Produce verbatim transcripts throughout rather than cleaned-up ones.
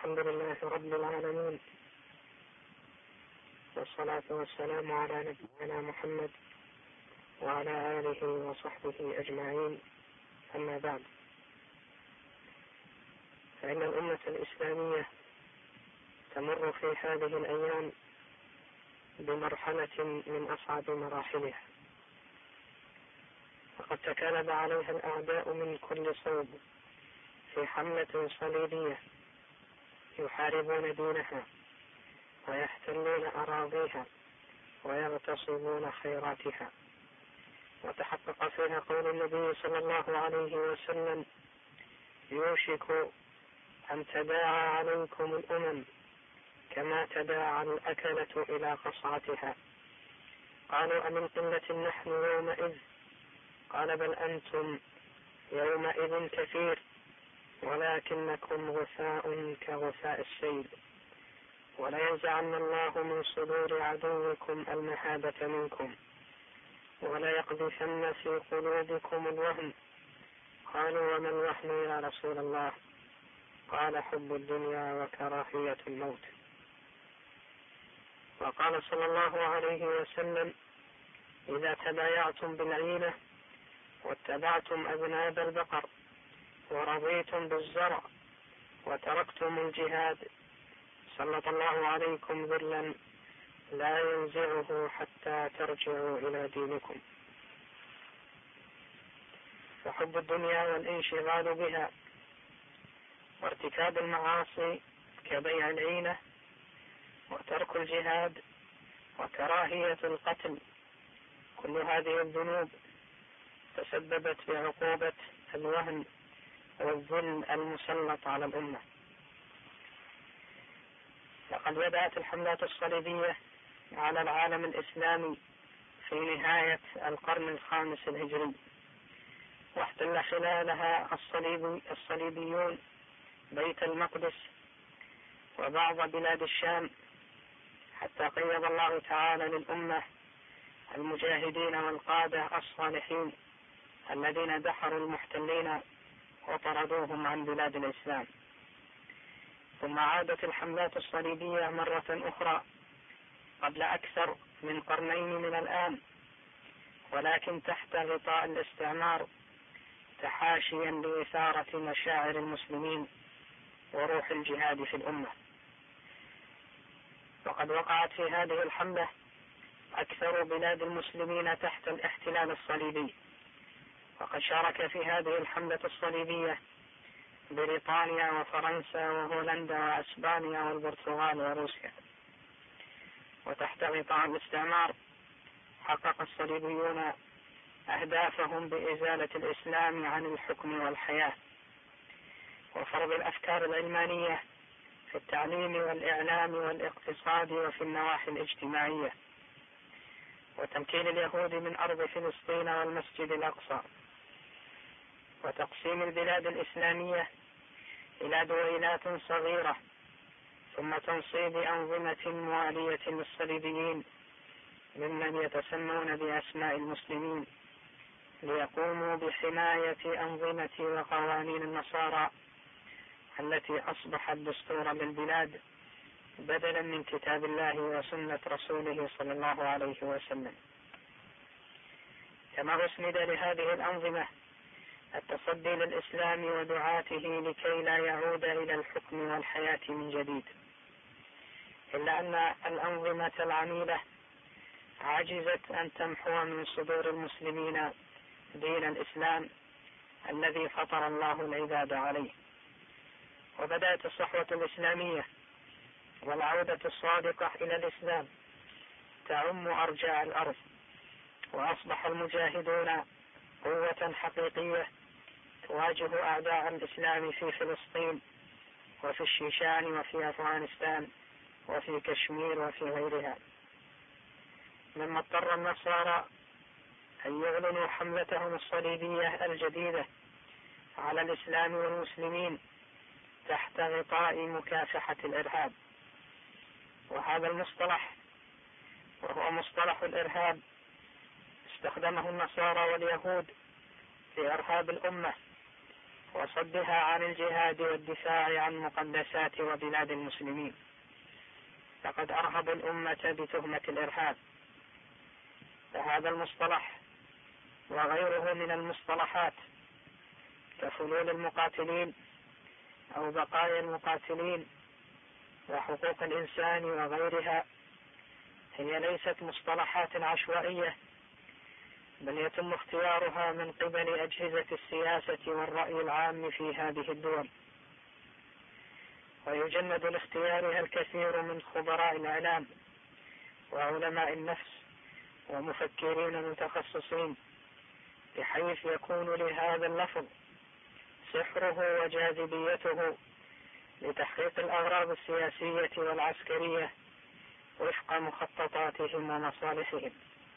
الحمد لله رب العالمين، والصلاة والسلام على نبينا محمد وعلى آله وصحبه أجمعين. أما بعد، فإن الأمة الإسلامية تمر في هذه الأيام بمرحلة من أصعب مراحلها، وقد تكالب عليها الأعداء من كل صوب في حملة صليبية يحاربون دينها ويحتلون أراضيها ويغتصبون خيراتها. وتحقق فيها قول النبي صلى الله عليه وسلم: يوشك أن تداعى عليكم الأمم كما تداعى الأكلة إلى قصعتها. قالوا: أمن قلة نحن يومئذ؟ قال: بل أنتم يومئذ كثير، ولكنكم غثاء كغثاء السيل. ولينزعن الله من صدور عدوكم المهابة منكم، وليقذفن في قلوبكم الوهن. قالوا: وما الوهن يا رسول الله؟ قال: حب الدنيا وكراهية الموت. وقال صلى الله عليه وسلم: إذا تبايعتم بالعينة واتبعتم أذناب البقر ورضيتم بالزرع وتركتم الجهاد سلط الله عليكم ذلا لا ينزعه حتى ترجعوا إلى دينكم. فحب الدنيا والانشغال بها وارتكاب المعاصي كبيع العينة وترك الجهاد وكراهية القتل، كل هذه الذنوب تسببت بعقوبة الوهن والذل المسلط على الأمة. لقد بدأت الحملات الصليبية على العالم الإسلامي في نهاية القرن الخامس الهجري، واحتل خلالها الصليبي الصليبيون بيت المقدس وبعض بلاد الشام، حتى قيض الله تعالى للأمة المجاهدين والقادة الصالحين الذين دحروا المحتلين وطردوهم عن بلاد الإسلام. ثم عادت الحملات الصليبية مرة أخرى قبل أكثر من قرنين من الآن، ولكن تحت غطاء الاستعمار، تحاشيا لإثارة مشاعر المسلمين وروح الجهاد في الأمة. وقد وقعت في هذه الحملة أكثر بلاد المسلمين تحت الاحتلال الصليبي، وقد شارك في هذه الحملة الصليبية بريطانيا وفرنسا وهولندا وأسبانيا والبرتغال وروسيا. وتحت غطاء الاستعمار حقق الصليبيون أهدافهم بإزالة الإسلام عن الحكم والحياة، وفرض الأفكار العلمانية في التعليم والإعلام والاقتصاد وفي النواحي الاجتماعية، وتمكين اليهود من أرض فلسطين والمسجد الأقصى، وتقسيم البلاد الإسلامية إلى دويلات صغيرة، ثم تنصيب أنظمة موالية للصليبيين ممن يتسمون بأسماء المسلمين ليقوموا بحماية أنظمة وقوانين النصارى التي أصبحت دستورا للبلاد بدلا من كتاب الله وسنة رسوله صلى الله عليه وسلم. كما أسند لهذه الأنظمة التصدي للإسلام ودعاته لكي لا يعود إلى الحكم والحياة من جديد، إلا أن الأنظمة العميلة عجزت أن تمحو من صدور المسلمين دين الإسلام الذي فطر الله العباد عليه. وبدأت الصحوة الإسلامية والعودة الصادقة إلى الإسلام تعم أرجاء الأرض، وأصبح المجاهدون قوة حقيقية تواجه أعداء الإسلام في فلسطين وفي الشيشان وفي أفغانستان وفي كشمير وفي غيرها، مما اضطر النصارى أن يعلنوا حملتهم الصليبية الجديدة على الإسلام والمسلمين تحت غطاء مكافحة الإرهاب. وهذا المصطلح وهو مصطلح الإرهاب استخدمه النصارى واليهود في إرهاب الأمة وصدها عن الجهاد والدفاع عن مقدسات وبلاد المسلمين. فقد أرهبوا الأمة بتهمة الإرهاب. فهذا المصطلح وغيره من المصطلحات كفلول المقاتلين أو بقايا المقاتلين وحقوق الإنسان وغيرها هي ليست مصطلحات عشوائية، بل يتم اختيارها من قبل أجهزة السياسة والرأي العام في هذه الدول، ويجند لاختيارها الكثير من خبراء الإعلام وعلماء النفس ومفكرين متخصصين، بحيث يكون لهذا اللفظ سحره وجاذبيته لتحقيق الأغراض السياسية والعسكرية وفق مخططاتهم ومصالحهم.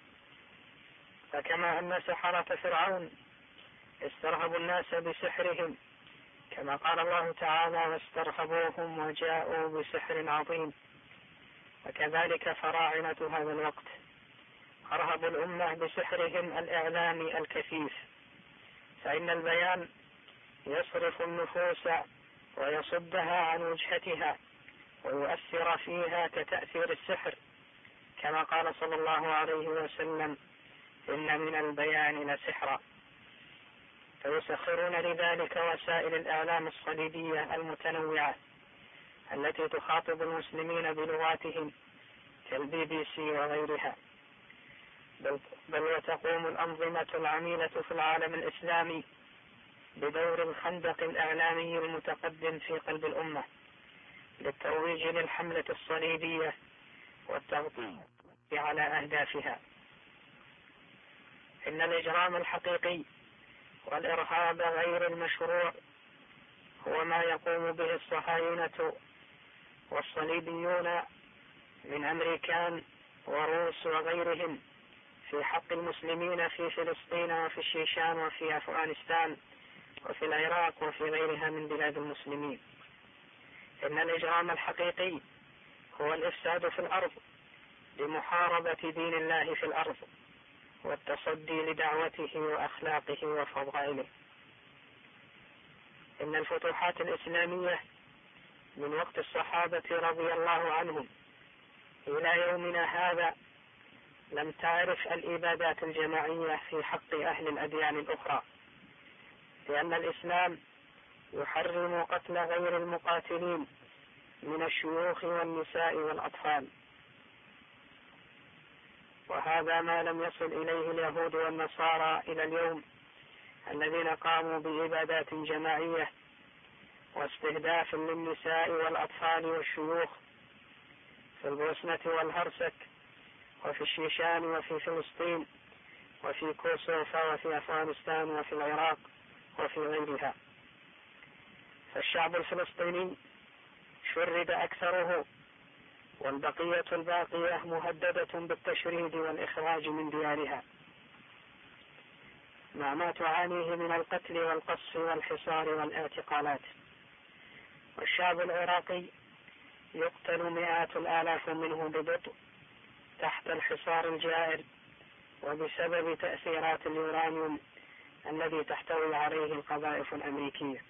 فكما أن سحرة فرعون استرهبوا الناس بسحرهم، كما قال الله تعالى واسترهبوهم وجاءوا بسحر عظيم، وكذلك فراعنة هذا الوقت أرهبوا الأمة بسحرهم الإعلامي الكثيف. فإن البيان يصرف النفوس ويصدها عن وجهتها ويؤثر فيها كتأثير السحر، كما قال صلى الله عليه وسلم: إن من البيان لسحرا. فيسخرون لذلك وسائل الإعلام الصليبية المتنوعة التي تخاطب المسلمين بلغاتهم كالبي بي سي وغيرها، بل, بل وتقوم الأنظمة العميلة في العالم الإسلامي بدور الخندق الإعلامي المتقدم في قلب الأمة للترويج للحملة الصليبية والتغطية على أهدافها. إن الإجرام الحقيقي والإرهاب غير المشروع هو ما يقوم به الصهاينة والصليبيون من أمريكان وروس وغيرهم في حق المسلمين في فلسطين وفي الشيشان وفي أفغانستان وفي العراق وفي غيرها من بلاد المسلمين. إن الإجرام الحقيقي هو الإفساد في الأرض لمحاربة دين الله في الأرض والتصدي لدعوته وأخلاقه وفضائله. إن الفتوحات الإسلامية من وقت الصحابة رضي الله عنهم إلى يومنا هذا لم تعرف الإبادات الجماعية في حق أهل الأديان الأخرى، لأن الإسلام يحرم قتل غير المقاتلين من الشيوخ والنساء والأطفال، وهذا ما لم يصل إليه اليهود والنصارى إلى اليوم، الذين قاموا بإبادات جماعية واستهداف للنساء والأطفال والشيوخ في البوسنة والهرسك وفي الشيشان وفي فلسطين وفي كوسوفا وفي أفغانستان وفي العراق وفي غيرها. فالشعب الفلسطيني شرد أكثره، والبقية الباقية مهددة بالتشريد والإخراج من ديارها مع ما تعانيه من القتل والقصف والحصار والاعتقالات. والشعب العراقي يقتل مئات الآلاف منه ببطء تحت الحصار الجائر وبسبب تأثيرات اليورانيوم الذي تحتوي عليه القذائف الأمريكية.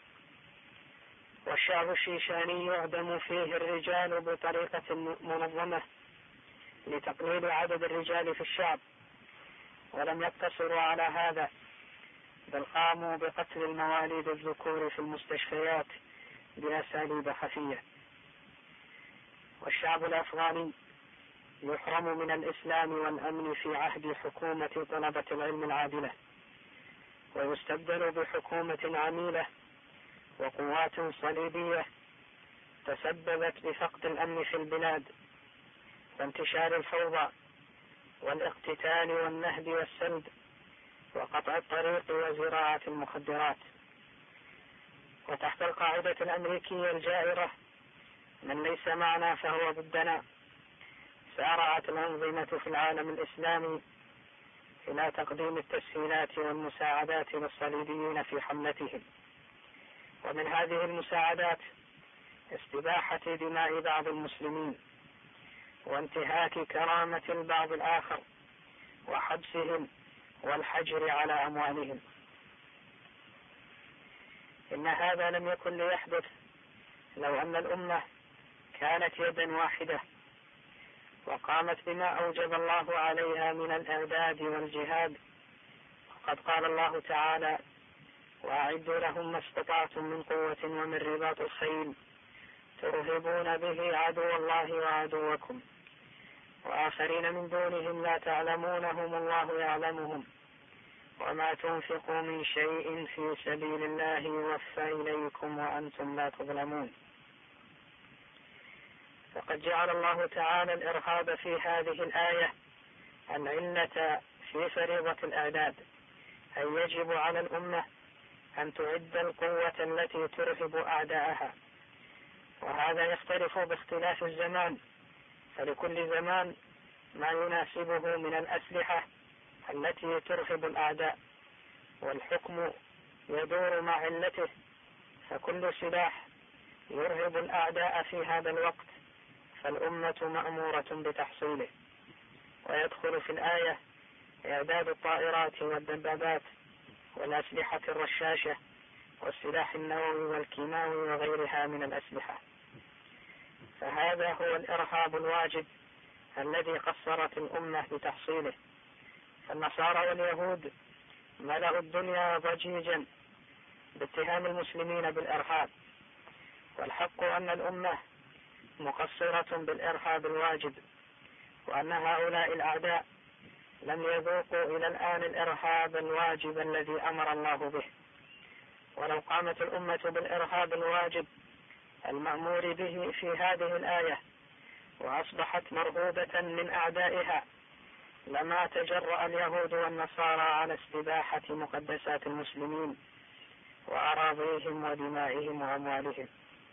والشعب الشيشاني يعدم فيه الرجال بطريقة منظمة لتقليل عدد الرجال في الشعب، ولم يقتصروا على هذا، بل قاموا بقتل المواليد الذكور في المستشفيات بأساليب خفية. والشعب الأفغاني يحرم من الإسلام والأمن في عهد حكومة طلبة العلم العادلة، ويستبدل بحكومة عميلة وقوات صليبية تسببت بفقد الأمن في البلاد وانتشار الفوضى والاقتتال والنهب والسلب وقطع الطريق وزراعة المخدرات. وتحت القاعدة الأمريكية الجائرة من ليس معنا فهو ضدنا، سارعت الأنظمة في العالم الإسلامي إلى تقديم التسهيلات والمساعدات للصليبيين في حملتهم، ومن هذه المساعدات استباحة دماء بعض المسلمين وانتهاك كرامة البعض الآخر وحبسهم والحجر على أموالهم. إن هذا لم يكن ليحدث لو أن الأمة كانت يدا واحدة وقامت بما أوجب الله عليها من الإعداد والجهاد. وقد قال الله تعالى: وأعدوا لهم ما استطعتم من قوة ومن رباط الخيل ترهبون به عدو الله وعدوكم وآخرين من دونهم لا تعلمونهم الله يعلمهم وما تنفقوا من شيء في سبيل الله يوفى إليكم وأنتم لا تظلمون. فقد جعل الله تعالى الإرهاب في هذه الآية العلة في فريضة الإعداد، أي يجب على الأمة أن تعد القوة التي ترهب أعداءها. وهذا يختلف باختلاف الزمان، فلكل زمان ما يناسبه من الأسلحة التي ترهب الأعداء، والحكم يدور مع علته، فكل سلاح يرهب الأعداء في هذا الوقت فالأمة مأمورة بتحصيله. ويدخل في الآية إعداد الطائرات والدبابات والأسلحة الرشاشة والسلاح النووي والكيماوي وغيرها من الأسلحة. فهذا هو الإرهاب الواجب الذي قصرت الأمة بتحصيله. فالنصارى واليهود ملأوا الدنيا ضجيجا باتهام المسلمين بالإرهاب، والحق أن الأمة مقصرة بالإرهاب الواجب، وأن هؤلاء الأعداء لم يذوقوا إلى الآن الإرهاب الواجب الذي أمر الله به. ولو قامت الأمة بالإرهاب الواجب المأمور به في هذه الآية وأصبحت مرهوبة من أعدائها لما تجرأ اليهود والنصارى على استباحة مقدسات المسلمين وأراضيهم ودمائهم وأموالهم.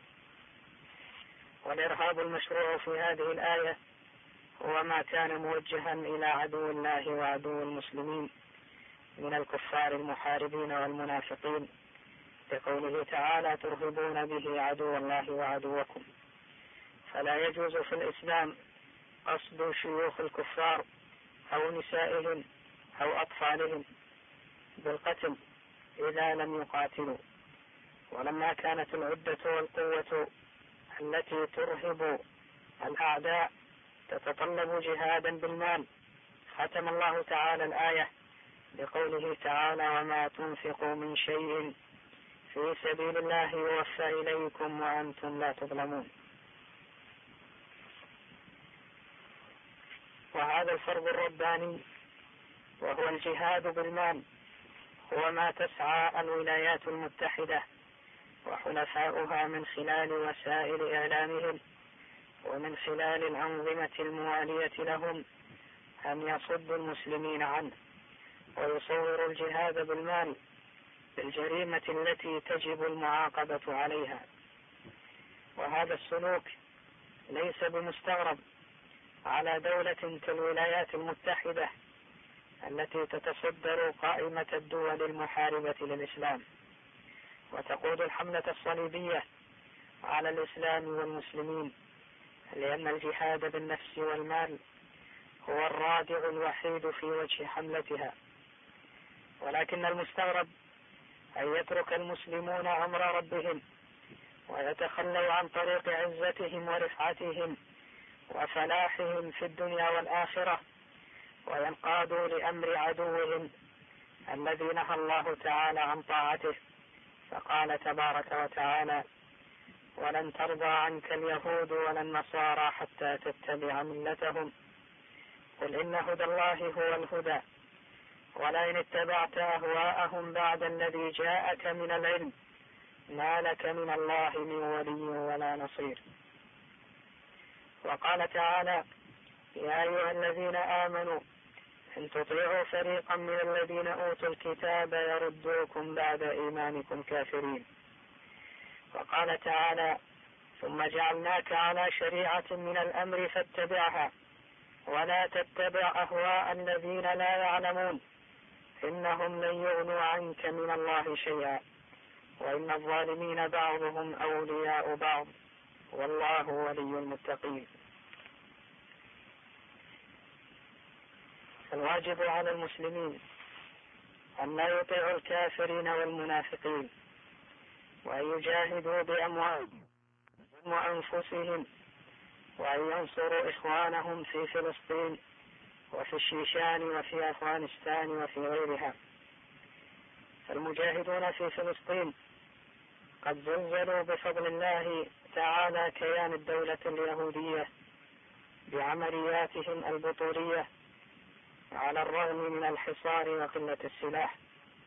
والإرهاب المشروع في هذه الآية هو ما كان موجها إلى عدو الله وعدو المسلمين من الكفار المحاربين والمنافقين، بقوله تعالى: ترهبون به عدو الله وعدوكم. فلا يجوز في الإسلام قصد شيوخ الكفار أو نسائهم أو أطفالهم بالقتل إذا لم يقاتلوا. ولما كانت العدة والقوة التي ترهب الأعداء تتطلب جهادا بالمال، ختم الله تعالى الآية بقوله تعالى: وما تنفقوا من شيء في سبيل الله يوفى إليكم وأنتم لا تظلمون. وهذا الفرض الرباني وهو الجهاد بالمال هو ما تسعى الولايات المتحدة وحلفاؤها من خلال وسائل إعلامهم ومن خلال الأنظمة الموالية لهم أن يصدوا المسلمين عنه ويصوروا الجهاد بالمال بالجريمة التي تجب المعاقبة عليها. وهذا السلوك ليس بمستغرب على دولة كالولايات المتحدة التي تتصدر قائمة الدول المحاربة للإسلام وتقود الحملة الصليبية على الإسلام والمسلمين، لأن الجهاد بالنفس والمال هو الرادع الوحيد في وجه حملتها. ولكن المستغرب أن يترك المسلمون أمر ربهم ويتخلوا عن طريق عزتهم ورفعتهم وفلاحهم في الدنيا والآخرة وينقادوا لأمر عدوهم الذي نهى الله تعالى عن طاعته. فقال تبارك وتعالى: ولن ترضى عنك اليهود ولا النصارى حتى تتبع ملتهم قل إن هدى الله هو الهدى ولئن اتبعت أهواءهم بعد الذي جاءك من العلم ما لك من الله من ولي ولا نصير. وقال تعالى: يا أيها الذين آمنوا إن تطيعوا فريقا من الذين أوتوا الكتاب يردوكم بعد إيمانكم كافرين. وقال تعالى: ثم جعلناك على شريعة من الأمر فاتبعها ولا تتبع أهواء الذين لا يعلمون إنهم لن يغنوا عنك من الله شيئا وإن الظالمين بعضهم أولياء بعض والله ولي المتقين. الواجب على المسلمين أن لا يطيعوا الكافرين والمنافقين وأن يجاهدوا بأموالهم وأنفسهم، وأن ينصروا إخوانهم في فلسطين وفي الشيشان وفي أفغانستان وفي غيرها. فالمجاهدون في فلسطين قد زلزلوا بفضل الله تعالى كيان الدولة اليهودية بعملياتهم البطولية على الرغم من الحصار وقلة السلاح،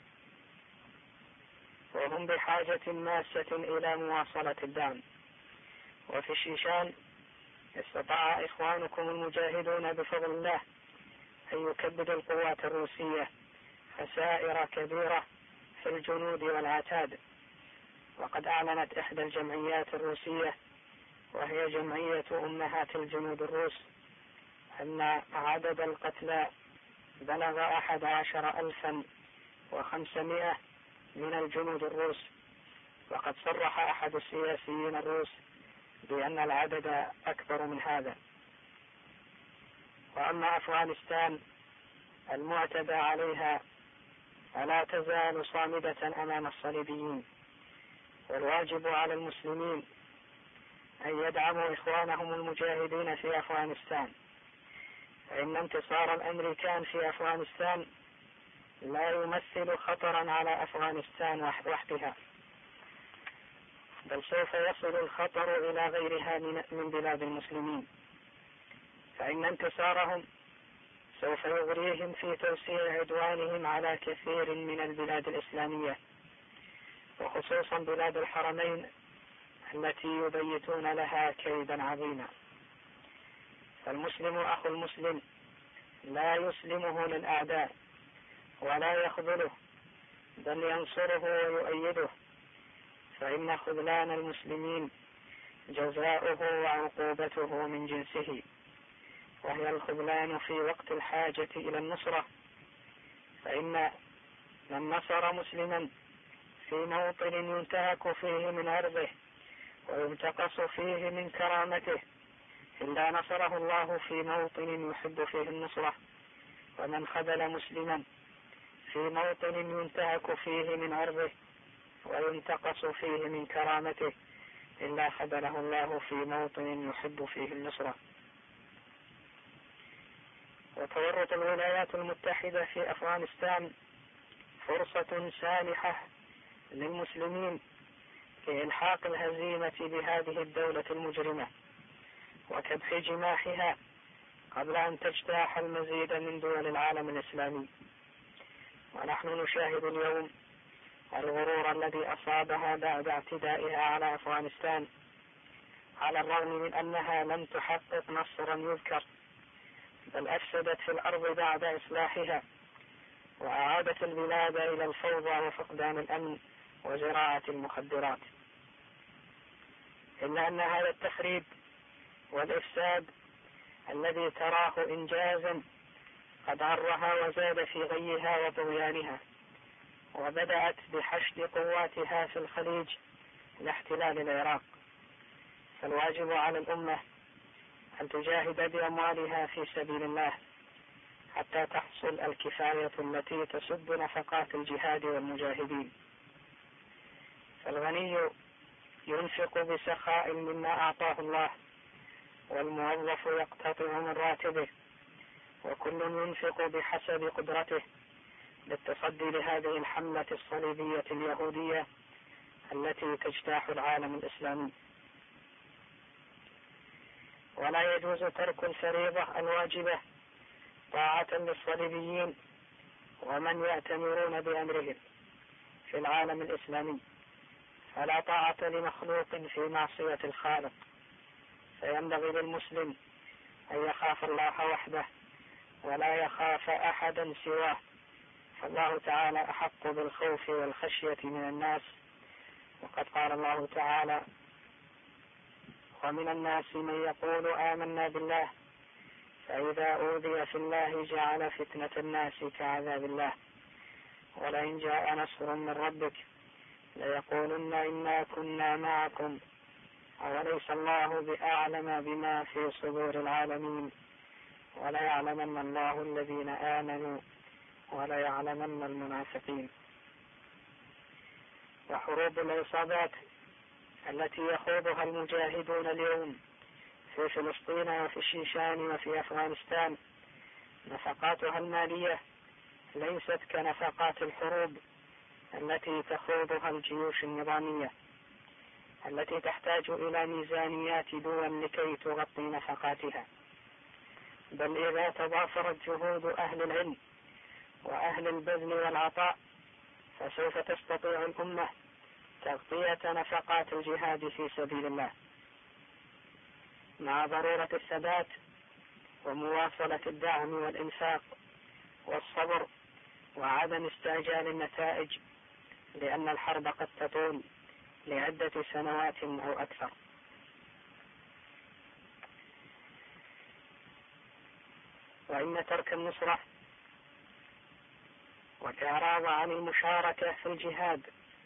وهم بحاجة ماسة إلى مواصلة الدعم. وفي الشيشان استطاع إخوانكم المجاهدون بفضل الله أن يكبدوا القوات الروسية خسائر كبيرة في الجنود والعتاد. وقد أعلنت إحدى الجمعيات الروسية وهي جمعية أمهات الجنود الروس أن عدد القتلى بلغ أحد عشر ألفا وخمسمائة من الجنود الروس. وقد صرح أحد السياسيين الروس بأن العدد أكبر من هذا. وأما أفغانستان المعتدى عليها فلا تزال صامدة أمام الصليبيين، والواجب على المسلمين أن يدعموا إخوانهم المجاهدين في أفغانستان، فإن انتصار الأمريكان في أفغانستان لا يمثل خطرا على أفغانستان وحدها، بل سوف يصل الخطر إلى غيرها من بلاد المسلمين، فإن انتصارهم سوف يغريهم في توسيع عدوانهم على كثير من البلاد الإسلامية، وخصوصا بلاد الحرمين التي يبيتون لها كيدا عظيما. فالمسلم أخو المسلم لا يسلمه للأعداء ولا يخذله، بل ينصره ويؤيده، فإن خذلان المسلمين جزاؤه وعقوبته من جنسه، وهي الخذلان في وقت الحاجة إلى النصرة. فإن من نصر مسلما في موطن ينتهك فيه من عرضه وينتقص فيه من كرامته إلا نصره الله في موطن يحب فيه النصرة. ومن خذل مسلما في موطن ينتهك فيه من عرضه وينتقص فيه من كرامته إلا خذله الله في موطن يحب فيه النصرة. وتورط الولايات المتحدة في أفغانستان فرصة سانحة للمسلمين في إلحاق الهزيمة بهذه الدولة المجرمة وكبح جماحها قبل أن تجتاح المزيد من دول العالم الإسلامي. ونحن نشاهد اليوم الغرور الذي أصابها بعد اعتدائها على أفغانستان، على الرغم من أنها لم تحقق نصرا يذكر، بل أفسدت في الأرض بعد إصلاحها وأعادت البلاد إلى الفوضى وفقدان الأمن وزراعة المخدرات. إلا أن هذا التخريب والإفساد الذي تراه إنجازا قد عرها وزاد في غيها وطغيانها، وبدأت بحشد قواتها في الخليج لاحتلال العراق. فالواجب على الأمة أن تجاهد بأموالها في سبيل الله حتى تحصل الكفاية التي تسد نفقات الجهاد والمجاهدين. فالغني ينفق بسخاء مما أعطاه الله، والموظف يقتطع من راتبه، وكل ينفق بحسب قدرته للتصدي لهذه الحملة الصليبية اليهودية التي تجتاح العالم الإسلامي. ولا يجوز ترك الفريضة الواجبة طاعة للصليبيين ومن يأتمرون بأمرهم في العالم الإسلامي، فلا طاعة لمخلوق في معصية الخالق، فينبغي للمسلم أن يخاف الله وحده ولا يخاف أحدا سواه، فالله تعالى أحق بالخوف والخشية من الناس. وقد قال الله تعالى: ومن الناس من يقول آمنا بالله فإذا أوذي في الله جعل فتنة الناس كعذاب الله ولئن جاء نصر من ربك ليقولن إنا كنا معكم أوليس الله بأعلم بما في صدور العالمين وليعلمن الله الذين آمنوا وليعلمن المنافقين. وحروب العصابات التي يخوضها المجاهدون اليوم في فلسطين وفي الشيشان وفي أفغانستان نفقاتها المالية ليست كنفقات الحروب التي تخوضها الجيوش النظامية التي تحتاج إلى ميزانيات دول لكي تغطي نفقاتها، بل إذا تضافرت جهود أهل العلم وأهل البذل والعطاء فسوف تستطيع الأمة تغطية نفقات الجهاد في سبيل الله، مع ضرورة الثبات ومواصلة الدعم والإنفاق والصبر وعدم استعجال النتائج، لأن الحرب قد تطول لعدة سنوات أو أكثر. وإن ترك النصرة والإعراض عن المشاركة في الجهاد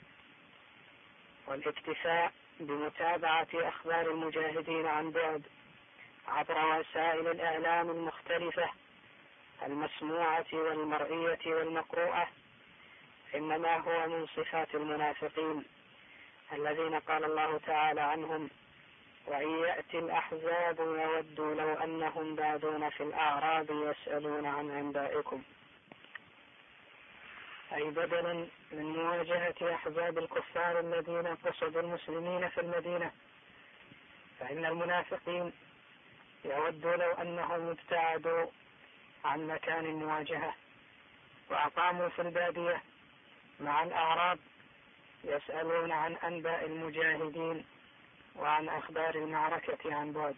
والاكتفاء بمتابعة أخبار المجاهدين عن بعد عبر وسائل الإعلام المختلفة المسموعة والمرئية والمقروءة إنما هو من صفات المنافقين الذين قال الله تعالى عنهم: وإن يأتي الأحزاب يودوا لو أنهم بادون في الأعراب يسألون عن أنبائكم، أي بدلا من مواجهة أحزاب الكفار الذين قصدوا المسلمين في المدينة، فإن المنافقين يودوا لو أنهم ابتعدوا عن مكان المواجهة وأقاموا في البادية مع الأعراب يسألون عن أنباء المجاهدين وعن أخبار المعركة عن بعد.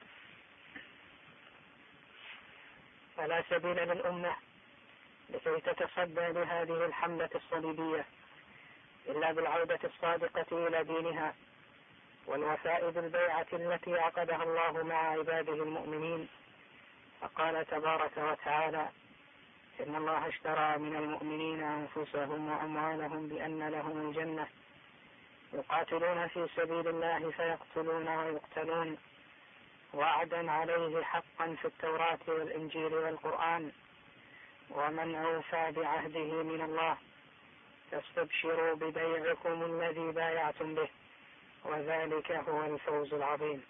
فلا سبيل للأمة لكي تتصدى لهذه الحملة الصليبية إلا بالعودة الصادقة إلى دينها والوفاء بالبيعة التي عقدها الله مع عباده المؤمنين، فقال تبارك وتعالى: إن الله اشترى من المؤمنين أنفسهم وأموالهم بأن لهم الجنة يقاتلون في سبيل الله فيقتلون ويقتلون وعدا عليه حقا في التوراة والإنجيل والقرآن، ومن أوفى بعهده من الله فاستبشروا ببيعكم الذي بايعتم به وذلك هو الفوز العظيم.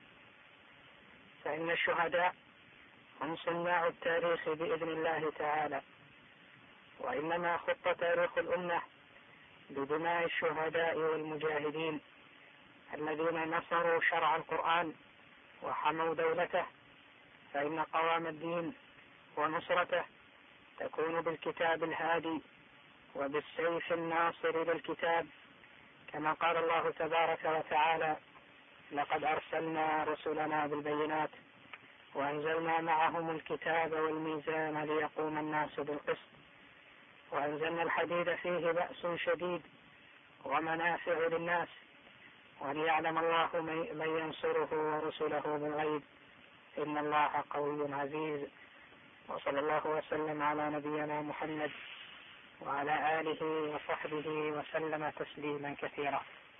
فإن الشهداء هم صناع التاريخ بإذن الله تعالى، وإنما خط تاريخ الأمة بدماء الشهداء والمجاهدين الذين نصروا شرع القرآن وحموا دولته، فإن قوام الدين ونصرته تكون بالكتاب الهادي وبالسيف الناصر للكتاب، كما قال الله تبارك وتعالى: لقد أرسلنا رسلنا بالبينات وأنزلنا معهم الكتاب والميزان ليقوم الناس بالقسط وأنزلنا الحديد فيه بأس شديد ومنافع للناس وليعلم الله من ينصره ورسله بالغيب إن الله قوي عزيز. وصلى الله وسلم على نبينا محمد وعلى آله وصحبه وسلم تسليما كثيرا.